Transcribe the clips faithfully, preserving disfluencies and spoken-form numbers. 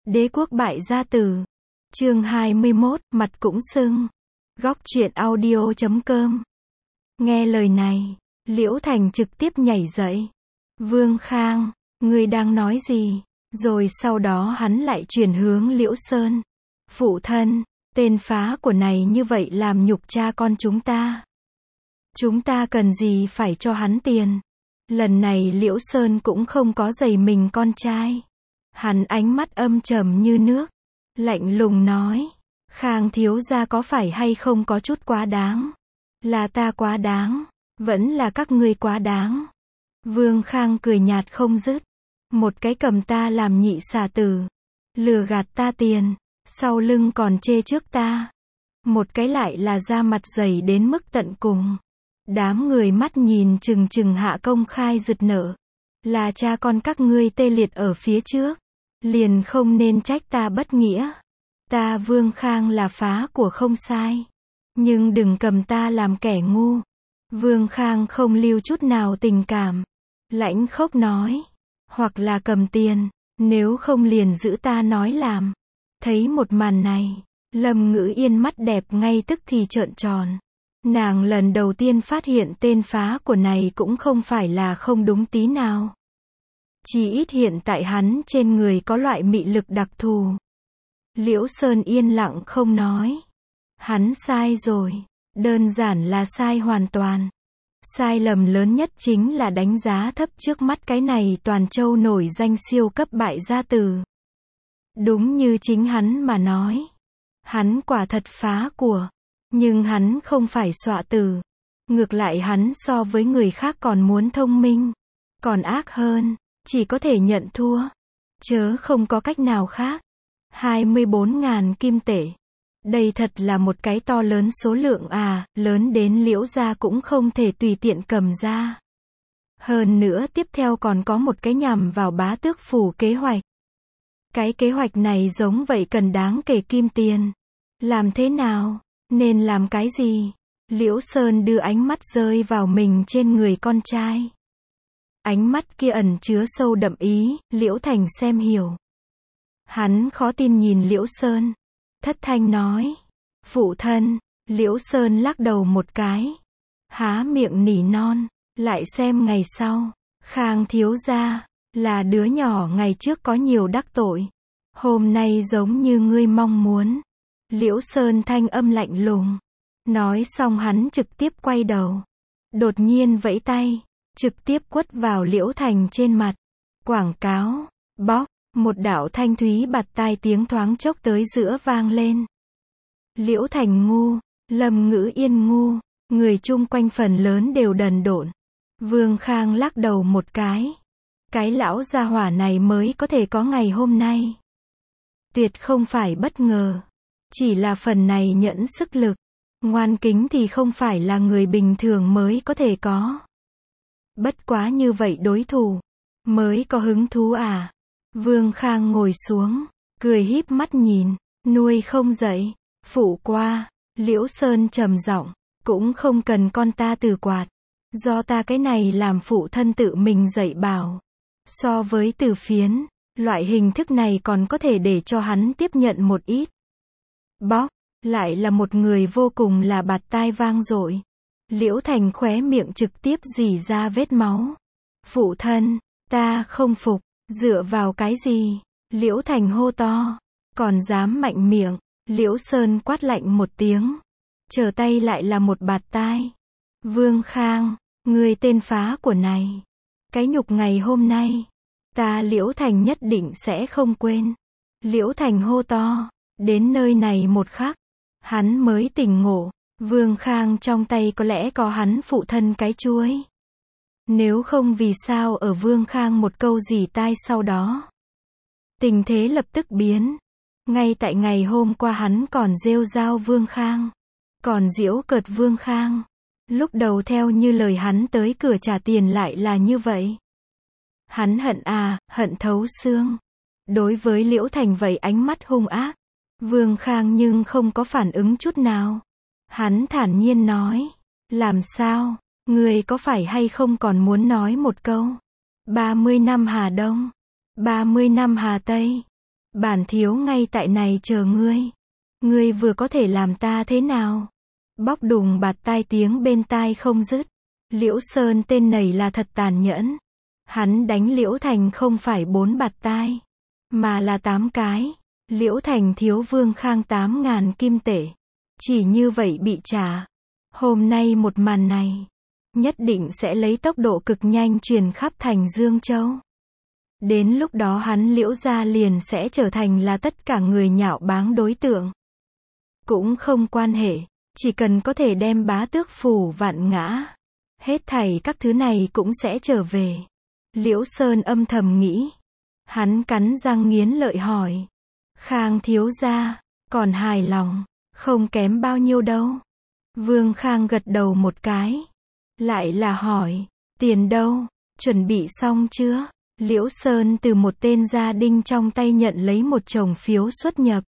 Đế quốc bại gia tử. Chương hai mươi mốt, mặt cũng sưng. Góc truyện audio chấm com. Nghe lời này, Liễu Thành trực tiếp nhảy dậy. Vương Khang, ngươi đang nói gì? Rồi sau đó hắn lại chuyển hướng Liễu Sơn. Phụ thân, tên phá của này như vậy làm nhục cha con chúng ta. Chúng ta cần gì phải cho hắn tiền? Lần này Liễu Sơn cũng không có giày mình con trai. Hắn ánh mắt âm trầm như nước, lạnh lùng nói, Khang thiếu gia có phải hay không có chút quá đáng? Là ta quá đáng, vẫn là các ngươi quá đáng. Vương Khang cười nhạt không dứt, một cái cầm ta làm nhị xà tử, lừa gạt ta tiền, sau lưng còn chê trước ta. Một cái lại là da mặt dày đến mức tận cùng. Đám người mắt nhìn chừng chừng hạ công khai rực nở. Là cha con các ngươi tê liệt ở phía trước, liền không nên trách ta bất nghĩa. Ta Vương Khang là phá của không sai, nhưng đừng cầm ta làm kẻ ngu. Vương Khang không lưu chút nào tình cảm, lãnh khốc nói, hoặc là cầm tiền, nếu không liền giữ ta nói làm. Thấy một màn này, Lâm Ngữ Yên mắt đẹp ngay tức thì trợn tròn. Nàng lần đầu tiên phát hiện tên phá của này cũng không phải là không đúng tí nào. Chỉ ít hiện tại hắn trên người có loại mị lực đặc thù. Liễu Sơn yên lặng không nói. Hắn sai rồi, đơn giản là sai hoàn toàn. Sai lầm lớn nhất chính là đánh giá thấp trước mắt cái này toàn châu nổi danh siêu cấp bại gia tử. Đúng như chính hắn mà nói, hắn quả thật phá của, nhưng hắn không phải xọa tử. Ngược lại hắn so với người khác còn muốn thông minh, còn ác hơn, chỉ có thể nhận thua, chớ không có cách nào khác. hai mươi bốn ngàn kim tệ. Đây thật là một cái to lớn số lượng à, lớn đến Liễu gia cũng không thể tùy tiện cầm ra. Hơn nữa tiếp theo còn có một cái nhằm vào bá tước phủ kế hoạch. Cái kế hoạch này giống vậy cần đáng kể kim tiền. Làm thế nào? Nên làm cái gì? Liễu Sơn đưa ánh mắt rơi vào mình trên người con trai. Ánh mắt kia ẩn chứa sâu đậm ý, Liễu Thành xem hiểu. Hắn khó tin nhìn Liễu Sơn, thất thanh nói, phụ thân. Liễu Sơn lắc đầu một cái, há miệng nỉ non, lại xem ngày sau. Khang thiếu gia, là đứa nhỏ ngày trước có nhiều đắc tội, hôm nay giống như ngươi mong muốn. Liễu Sơn thanh âm lạnh lùng. Nói xong hắn trực tiếp quay đầu, đột nhiên vẫy tay, trực tiếp quất vào Liễu Thành trên mặt. Quảng cáo, bóc, một đạo thanh thúy bạt tai tiếng thoáng chốc tới giữa vang lên. Liễu Thành ngu, Lâm Ngữ Yên ngu, người chung quanh phần lớn đều đần độn. Vương Khang lắc đầu một cái. Cái lão gia hỏa này mới có thể có ngày hôm nay. Tuyệt không phải bất ngờ, chỉ là phần này nhẫn sức lực, ngoan kính thì không phải là người bình thường mới có thể có. Bất quá như vậy đối thủ, mới có hứng thú à? Vương Khang ngồi xuống, cười híp mắt nhìn, nuôi không dậy, phụ qua. Liễu Sơn trầm giọng, cũng không cần con ta từ quạt, do ta cái này làm phụ thân tự mình dạy bảo. So với từ phiến, loại hình thức này còn có thể để cho hắn tiếp nhận một ít. Bóc, lại là một người vô cùng là bạt tai vang dội. Liễu Thành khóe miệng trực tiếp rỉ ra vết máu. Phụ thân, ta không phục, dựa vào cái gì? Liễu Thành hô to, còn dám mạnh miệng. Liễu Sơn quát lạnh một tiếng, trở tay lại là một bạt tai. Vương Khang, ngươi tên phá của này, cái nhục ngày hôm nay, ta Liễu Thành nhất định sẽ không quên. Liễu Thành hô to, đến nơi này một khắc, hắn mới tỉnh ngộ, Vương Khang trong tay có lẽ có hắn phụ thân cái chuối. Nếu không vì sao ở Vương Khang một câu rỉ tai sau đó, tình thế lập tức biến. Ngay tại ngày hôm qua hắn còn rêu rao Vương Khang, còn giễu cợt Vương Khang. Lúc đầu theo như lời hắn tới cửa trả tiền lại là như vậy. Hắn hận à, hận thấu xương. Đối với Liễu Thành vậy ánh mắt hung ác, Vương Khang nhưng không có phản ứng chút nào. Hắn thản nhiên nói, làm sao, người có phải hay không còn muốn nói một câu? ba mươi năm Hà Đông, ba mươi năm Hà Tây. Bản thiếu ngay tại này chờ ngươi. Ngươi vừa có thể làm ta thế nào? Bóc đùng bạt tai tiếng bên tai không dứt. Liễu Sơn tên này là thật tàn nhẫn. Hắn đánh Liễu Thành không phải bốn bạt tai, mà là tám cái. Liễu Thành thiếu Vương Khang tám ngàn kim tệ. Chỉ như vậy bị trả. Hôm nay một màn này, nhất định sẽ lấy tốc độ cực nhanh truyền khắp thành Dương Châu. Đến lúc đó hắn Liễu gia liền sẽ trở thành là tất cả người nhạo báng đối tượng. Cũng không quan hệ, chỉ cần có thể đem bá tước phủ vạn ngã, hết thảy các thứ này cũng sẽ trở về. Liễu Sơn âm thầm nghĩ. Hắn cắn răng nghiến lợi hỏi. Khang thiếu gia, còn hài lòng, không kém bao nhiêu đâu. Vương Khang gật đầu một cái. Lại là hỏi, tiền đâu, chuẩn bị xong chưa? Liễu Sơn từ một tên gia đinh trong tay nhận lấy một chồng phiếu xuất nhập.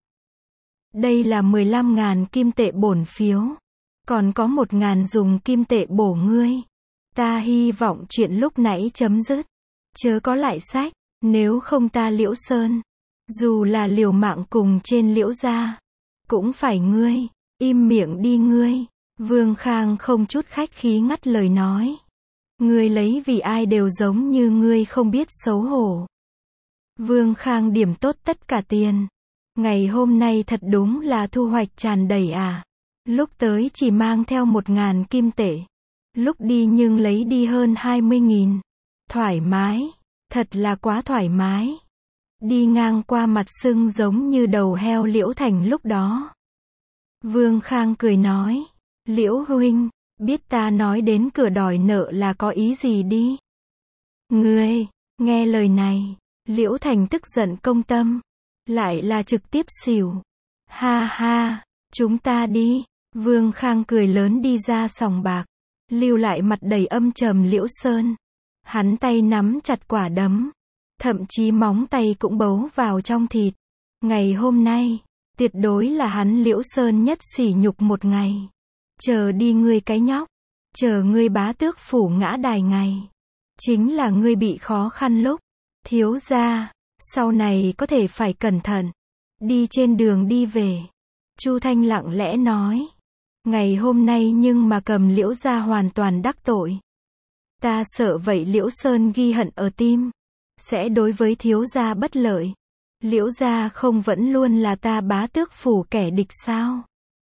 Đây là mười lăm ngàn kim tệ bổn phiếu. Còn có một ngàn dùng kim tệ bổ ngươi. Ta hy vọng chuyện lúc nãy chấm dứt. Chớ có lại sách, nếu không ta Liễu Sơn, dù là liều mạng cùng trên Liễu gia, cũng phải ngươi, im miệng đi ngươi. Vương Khang không chút khách khí ngắt lời nói. Ngươi lấy vì ai đều giống như ngươi không biết xấu hổ. Vương Khang điểm tốt tất cả tiền. Ngày hôm nay thật đúng là thu hoạch tràn đầy à. Lúc tới chỉ mang theo một ngàn kim tệ. Lúc đi nhưng lấy đi hơn hai mươi nghìn. Thoải mái. Thật là quá thoải mái. Đi ngang qua mặt sưng giống như đầu heo Liễu Thành lúc đó. Vương Khang cười nói. Liễu huynh, biết ta nói đến cửa đòi nợ là có ý gì đi. Ngươi, nghe lời này, Liễu Thành tức giận công tâm. Lại là trực tiếp xỉu. Ha ha, chúng ta đi. Vương Khang cười lớn đi ra sòng bạc. Lưu lại mặt đầy âm trầm Liễu Sơn. Hắn tay nắm chặt quả đấm. Thậm chí móng tay cũng bấu vào trong thịt. Ngày hôm nay, tuyệt đối là hắn Liễu Sơn nhất sỉ nhục một ngày. Chờ đi ngươi cái nhóc. Chờ ngươi bá tước phủ ngã đài ngày. Chính là ngươi bị khó khăn lúc. Thiếu gia, sau này có thể phải cẩn thận. Đi trên đường đi về. Chu Thanh lặng lẽ nói. Ngày hôm nay nhưng mà cầm Liễu gia hoàn toàn đắc tội. Ta sợ vậy Liễu Sơn ghi hận ở tim. Sẽ đối với thiếu gia bất lợi. Liễu gia không vẫn luôn là ta bá tước phủ kẻ địch sao?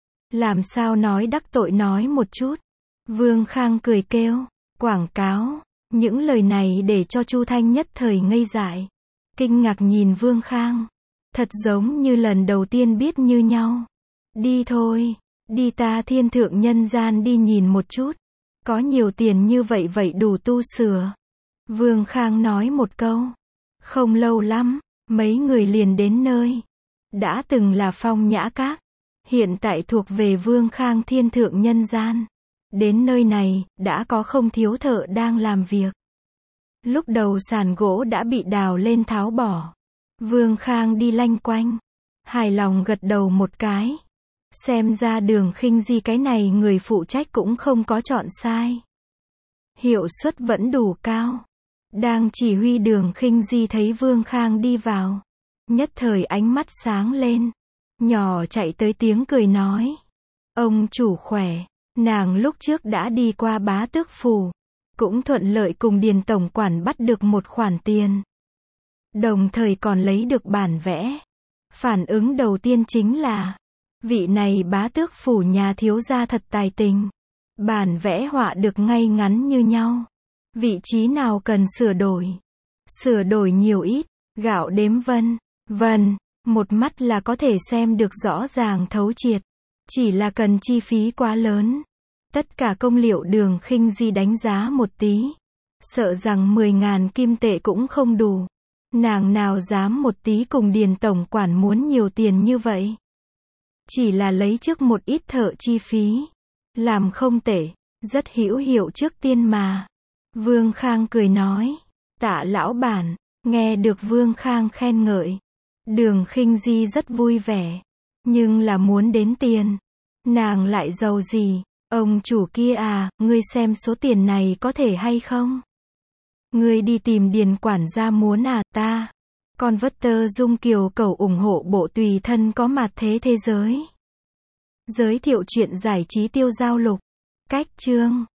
Làm sao nói đắc tội nói một chút. Vương Khang cười kêu. Quảng cáo. Những lời này để cho Chu Thanh nhất thời ngây dại. Kinh ngạc nhìn Vương Khang. Thật giống như lần đầu tiên biết như nhau. Đi thôi. Đi ta thiên thượng nhân gian đi nhìn một chút. Có nhiều tiền như vậy vậy đủ tu sửa. Vương Khang nói một câu. Không lâu lắm, mấy người liền đến nơi. Đã từng là Phong Nhã Các. Hiện tại thuộc về Vương Khang thiên thượng nhân gian. Đến nơi này, đã có không thiếu thợ đang làm việc. Lúc đầu sàn gỗ đã bị đào lên tháo bỏ. Vương Khang đi lanh quanh. Hài lòng gật đầu một cái. Xem ra Đường Khinh Di cái này người phụ trách cũng không có chọn sai. Hiệu suất vẫn đủ cao. Đang chỉ huy Đường Khinh Di thấy Vương Khang đi vào. Nhất thời ánh mắt sáng lên. Nhỏ chạy tới tiếng cười nói. Ông chủ khỏe. Nàng lúc trước đã đi qua bá tước phủ. Cũng thuận lợi cùng Điền tổng quản bắt được một khoản tiền. Đồng thời còn lấy được bản vẽ. Phản ứng đầu tiên chính là. Vị này bá tước phủ nhà thiếu gia thật tài tình. Bản vẽ họa được ngay ngắn như nhau. Vị trí nào cần sửa đổi? Sửa đổi nhiều ít, gạo đếm vân, vân, một mắt là có thể xem được rõ ràng thấu triệt. Chỉ là cần chi phí quá lớn. Tất cả công liệu Đường Khinh Di đánh giá một tí. Sợ rằng mười ngàn kim tệ cũng không đủ. Nàng nào dám một tí cùng Điền tổng quản muốn nhiều tiền như vậy. Chỉ là lấy trước một ít thợ chi phí. Làm không tệ, rất hữu hiệu trước tiên mà. Vương Khang cười nói. Tạ lão bản, nghe được Vương Khang khen ngợi. Đường Khinh Di rất vui vẻ. Nhưng là muốn đến tiền. Nàng lại giàu gì? Ông chủ kia à, ngươi xem số tiền này có thể hay không? Ngươi đi tìm Điền quản gia muốn à, ta. Converter Dung Kiều cầu ủng hộ bộ tùy thân có mặt thế thế giới. Giới thiệu chuyện giải trí Tiêu Dao Lục. Cách chương